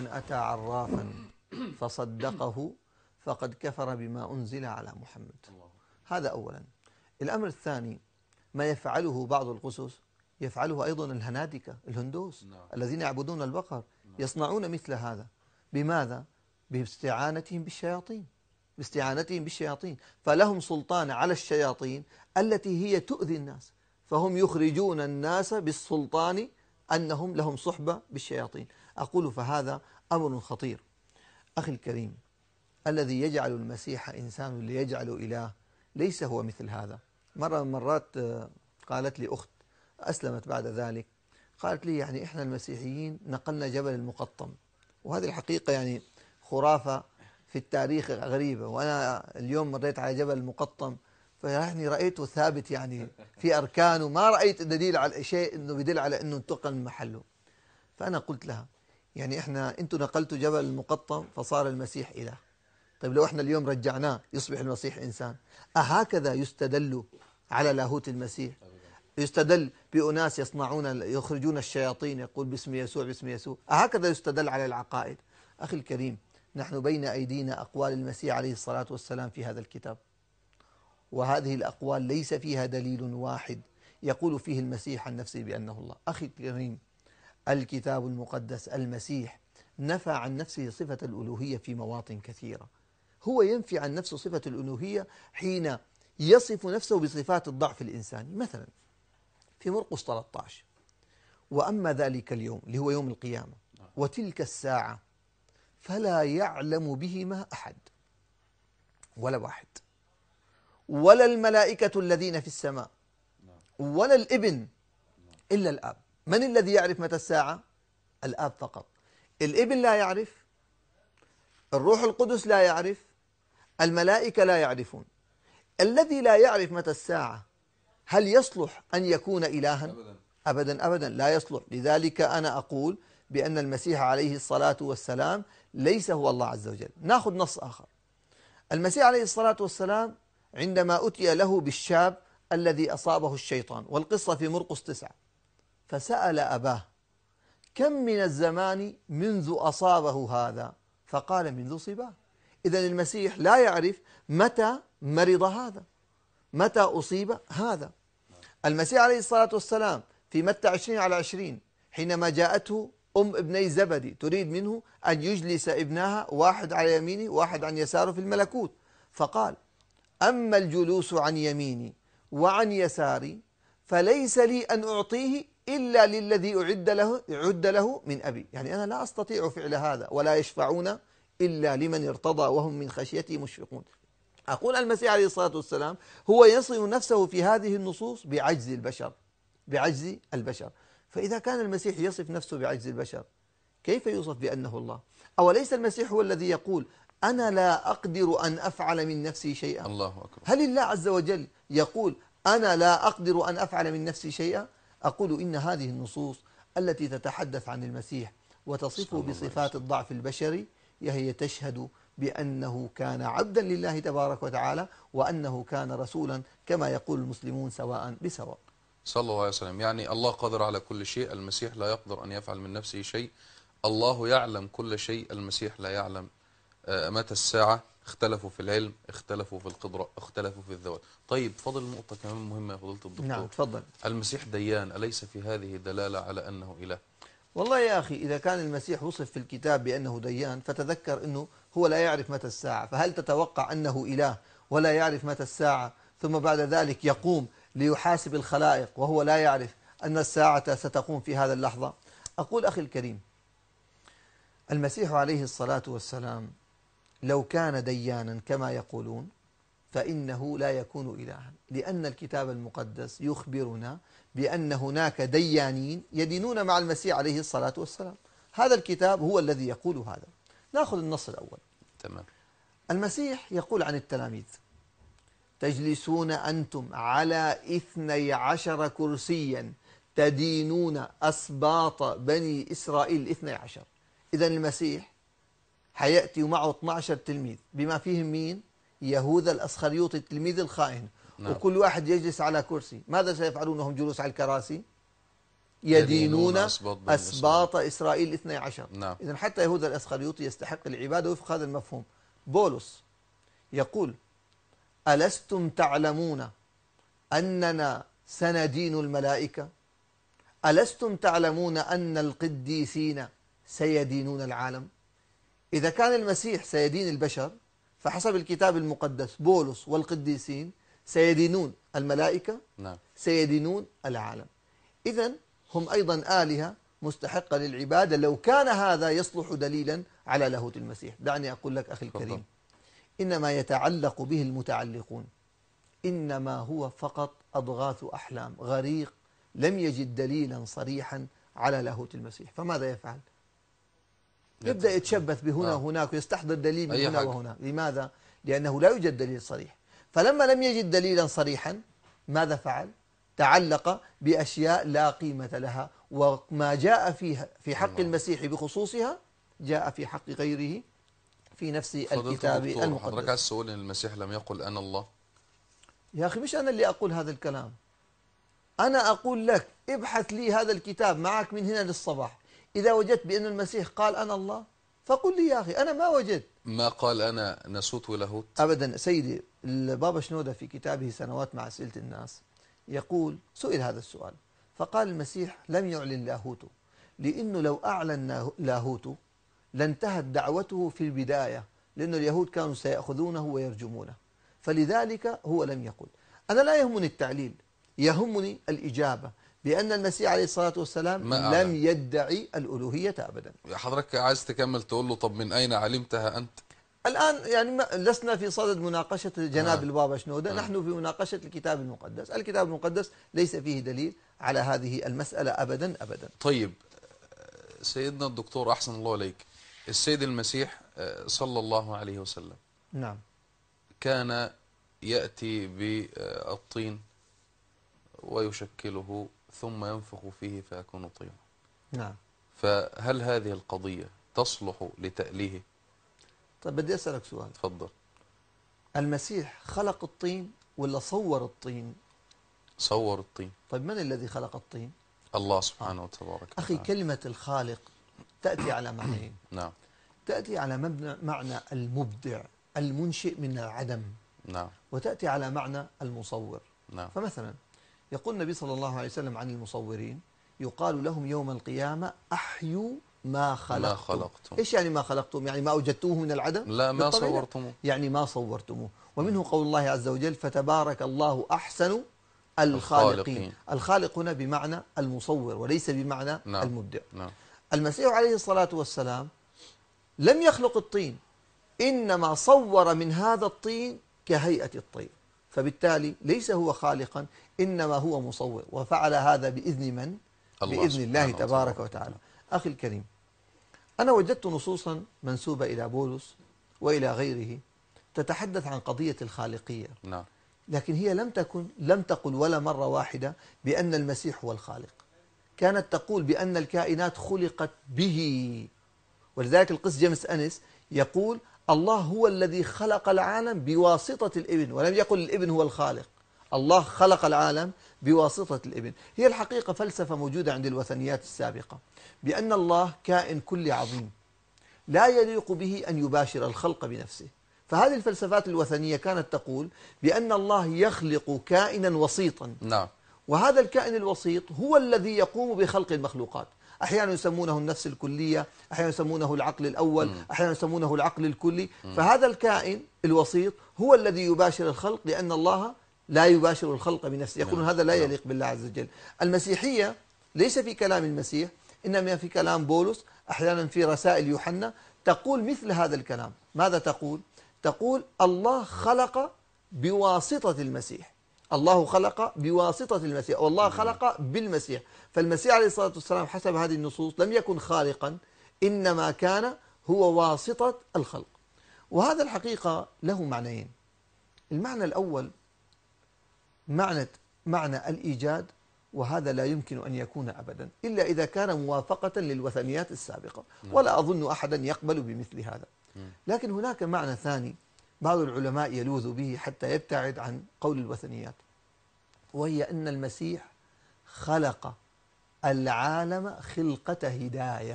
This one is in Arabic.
أتى عرافا فصدقه فقد كفر بما أنزل على محمد. هذا أولا. الأمر الثاني، ما يفعله بعض القسس يفعله أيضا الهنادكة الهندوس الذين يعبدون البقر، يصنعون مثل هذا. بماذا؟ باستعانتهم بالشياطين، فلهم سلطان على الشياطين التي هي تؤذي الناس، فهم يخرجون الناس بالسلطان أنهم لهم صحبة بالشياطين. أقول فهذا أمر خطير. أخي الكريم، الذي يجعل المسيح إنسان ليجعل إله ليس هو مثل هذا. مرة من المرات قالت لي أخت أسلمت بعد ذلك، قالت لي يعني إحنا المسيحيين نقلنا جبل المقطم، وهذه الحقيقة يعني خرافة في التاريخ غريبة، وأنا اليوم مريت على جبل المقطم فيعني رأيته ثابت يعني في أركانه، ما رأيت دليل على شيء إنه يدل على إنه انتقل من محله. فأنا قلت لها يعني أنتوا نقلتوا جبل المقطم فصار المسيح إله، طيب لو احنا اليوم رجعناه يصبح المسيح إنسان؟ أهكذا يستدل على لاهوت المسيح؟ يستدل بأناس يخرجون الشياطين يقول باسم يسوع باسم يسوع؟ أهكذا يستدل على العقائد؟ أخي الكريم، نحن بين أيدينا أقوال المسيح عليه الصلاة والسلام في هذا الكتاب، وهذه الأقوال ليس فيها دليل واحد يقول فيه المسيح عن نفسه بأنه الله. أخي الكريم، الكتاب المقدس المسيح نفى عن نفسه صفة الألوهية في مواطن كثيرة. هو ينفي عن نفسه صفة الألوهية حين يصف نفسه بصفات الضعف الإنساني. مثلا في مرقس 13: وأما ذلك اليوم اللي هو يوم القيامة وتلك الساعة فلا يعلم بهما أحد، ولا واحد، ولا الملائكة الذين في السماء، ولا الابن، إلا الآب. من الذي يعرف متى الساعة؟ الآب فقط. الابن لا يعرف، الروح القدس لا يعرف، الملائكة لا يعرفون. الذي لا يعرف متى الساعة هل يصلح أن يكون إلها؟ أبدا أبدا لا يصلح. لذلك أنا أقول بأن المسيح عليه الصلاة والسلام ليس هو الله عز وجل. نأخذ نص آخر. المسيح عليه الصلاة والسلام عندما أتي له بالشاب الذي أصابه الشيطان، والقصة في مرقس 9، فسأل أباه كم من الزمان منذ أصابه هذا؟ فقال منذ صباه. إذن المسيح لا يعرف متى مرض هذا، متى أصيب هذا. المسيح عليه الصلاة والسلام في متى 20:20 حينما جاءته أم ابني زبدي تريد منه أن يجلس ابنها واحد على يمينه واحد عن يساره في الملكوت، فقال أما الجلوس عن يميني وعن يساري فليس لي أن أعطيه إلا للذي أعد له من أبي. يعني أنا لا أستطيع فعل هذا، ولا يشفعون إلا لمن ارتضى وهم من خشيته مشفقون. أقول المسيح عليه الصلاة والسلام هو يصف نفسه في هذه النصوص بعجز البشر، بعجز البشر. فإذا كان المسيح يصف نفسه بعجز البشر، كيف يوصف بأنه الله؟ أوليس المسيح هو الذي يقول أنا لا أقدر أن أفعل من نفسي شيئا؟ الله أكبر. هل الله عز وجل يقول أنا لا أقدر أن أفعل من نفسي شيئا؟ أقول إن هذه النصوص التي تتحدث عن المسيح وتصفه بصفات الضعف البشري هي تشهد بأنه كان عبدا لله تبارك وتعالى، وأنه كان رسولا كما يقول المسلمون سواء بسواء. صلى الله عليه وسلم. يعني الله قادر على كل شيء، المسيح لا يقدر أن يفعل من نفسه شيء. الله يعلم كل شيء، المسيح لا يعلم متى الساعة. اختلفوا في العلم، اختلفوا في القدرة، اختلفوا في الذوات. طيب فضل نقطة كمان مهمة يا فضيلة الدكتور. نعم تفضل. المسيح ديان، أليس في هذه دلالة على أنه إله؟ والله يا أخي، إذا كان المسيح وصف في الكتاب بأنه ديان، فتذكر أنه هو لا يعرف متى الساعة، فهل تتوقع أنه إله ولا يعرف متى الساعة ثم بعد ذلك يقوم ليحاسب الخلائق وهو لا يعرف أن الساعة ستقوم في هذا اللحظة؟ أقول أخي الكريم، المسيح عليه الصلاة والسلام لو كان ديانا كما يقولون فإنه لا يكون إلها، لأن الكتاب المقدس يخبرنا بأن هناك ديانين يدينون مع المسيح عليه الصلاة والسلام. هذا الكتاب هو الذي يقول هذا. نأخذ النص الأول. تمام. المسيح يقول عن التلاميذ تجلسون أنتم على 12 كرسيا تدينون أسباط بني إسرائيل 12. إذن المسيح حيأتي معه 12 تلميذ بما فيهم مين؟ يهوذا الأسخريوطي التلميذ الخائن. نعم. وكل واحد يجلس على كرسي. ماذا سيفعلون وهم جلوس على الكراسي؟ يدينون أسباط بني إسرائيل. أسباط إسرائيل 12. نعم. إذن حتى يهوذا الأسخريوطي يستحق العبادة وفق هذا المفهوم. بولس يقول: ألستم تعلمون أننا سندين الملائكة؟ ألستم تعلمون أن القديسين سيدينون العالم؟ إذا كان المسيح سيدين البشر، فحسب الكتاب المقدس بولس والقديسين سيدينون الملائكة، نعم. سيدينون العالم. إذن هم أيضا آلهة مستحقة للعبادة، لو كان هذا يصلح دليلا على لاهوت المسيح. دعني أقول لك أخي الكريم، إنما يتعلق به المتعلقون، إنما هو فقط أضغاث أحلام، غريق لم يجد دليلا صريحا على لاهوت المسيح. فماذا يفعل؟ يبدأ يتشبث بهنا وهناك ويستحضر دليل من هنا وهنا. لماذا؟ لأنه لا يوجد دليل صريح. فلما لم يجد دليلا صريحا ماذا فعل؟ تعلق بأشياء لا قيمة لها، وما جاء في حق المسيح بخصوصها جاء في حق غيره في نفس الكتاب المقدس. حضرتك عايز تقول ان المسيح لم يقل انا الله؟ يا أخي مش أنا اللي أقول هذا الكلام، أنا أقول لك ابحث لي هذا الكتاب معك من هنا للصباح، إذا وجدت بأن المسيح قال أنا الله فقل لي يا أخي. أنا ما وجدت. ما قال أنا ناسوت ولاهوت أبدا سيدي. البابا شنودة في كتابه سنوات مع أسئلة الناس يقول، سئل هذا السؤال فقال المسيح لم يعلن لاهوته، لأنه لو أعلن لاهوته لانتهت دعوته في البداية، لأن اليهود كانوا سيأخذونه ويرجمونه، فلذلك هو لم يقل. أنا لا يهمني التعليل، يهمني الإجابة بأن المسيح عليه الصلاة والسلام لم يدعي الألوهية أبدا. حضرتك عايز تكمل تقول له طب من أين علمتها أنت؟ الآن يعني لسنا في صدد مناقشة جناب البابا شنودة، نحن في مناقشة الكتاب المقدس. الكتاب المقدس ليس فيه دليل على هذه المسألة أبدا أبدا. طيب سيدنا الدكتور أحسن الله عليك، السيد المسيح صلى الله عليه وسلم نعم كان يأتي بالطين ويشكله ثم ينفخ فيه فيكون طينا. نعم. فهل هذه القضية تصلح لتأليهه؟ طيب بدي أسألك سؤال. تفضل. المسيح خلق الطين ولا صور الطين؟ صور الطين. طيب من الذي خلق الطين؟ الله سبحانه وتبارك وتعالى. أخي كلمة الخالق تأتي على معنيين. نعم. تأتي على معنى المبدع المنشئ من العدم. نعم. وتأتي على معنى المصور. نعم. فمثلا يقول النبي صلى الله عليه وسلم عن المصورين، يقال لهم يوم القيامة أحيوا ما خلقتم. إيش يعني ما خلقتم؟ يعني ما أوجدتوه من العدم؟ لا، ما صورتموه. يعني ما صورتموه. ومنه قول الله عز وجل فتبارك الله أحسن الخالقين. الخالق هنا بمعنى المصور وليس بمعنى نعم. المبدع. نعم. المسيح عليه الصلاة والسلام لم يخلق الطين، إنما صور من هذا الطين كهيئة الطير، فبالتالي ليس هو خالقا إنما هو مصور، وفعل هذا بإذن من؟ بإذن الله تبارك وتعالى. أخي الكريم، أنا وجدت نصوصا منسوبة إلى بولس وإلى غيره تتحدث عن قضية الخالقية. نعم. لكن هي لم تقل ولا مرة واحدة بأن المسيح هو الخالق. كانت تقول بأن الكائنات خلقت به. ولذلك القس جيمس أنيس يقول الله هو الذي خلق العالم بواسطة الابن، ولم يقل الابن هو الخالق. الله خلق العالم بواسطة الابن. هي الحقيقة فلسفة موجودة عند الوثنيات السابقة بأن الله كائن كلي عظيم لا يليق به أن يباشر الخلق بنفسه. فهذه الفلسفات الوثنية كانت تقول بأن الله يخلق كائنا وسيطا. نعم. وهذا الكائن الوسيط هو الذي يقوم بخلق المخلوقات. أحيانا يسمونه النفس الكلية، أحيانا يسمونه العقل الأول، أحيانا يسمونه العقل الكلي. فهذا الكائن الوسيط هو الذي يباشر الخلق، لأن الله لا يباشر الخلق بنفسه. يقولون هذا لا يليق بالله عز وجل. المسيحية ليس في كلام المسيح، إنما في كلام بولس، أحيانا في رسائل يوحنا تقول مثل هذا الكلام. ماذا تقول؟ تقول الله خلق بواسطة المسيح. الله خلق بواسطة المسيح، والله خلق بالمسيح. فالمسيح عليه الصلاة والسلام حسب هذه النصوص لم يكن خالقا، إنما كان هو واسطة الخلق. وهذا الحقيقة له معنيين. المعنى الأول معنى الإيجاد، وهذا لا يمكن أن يكون أبدا إلا إذا كان موافقة للوثنيات السابقة، ولا أظن أحدا يقبل بمثل هذا. لكن هناك معنى ثاني بعض العلماء يلوذ به حتى يبتعد عن قول الوثنيات، وهي أن المسيح خلق العالم خلقة هداية.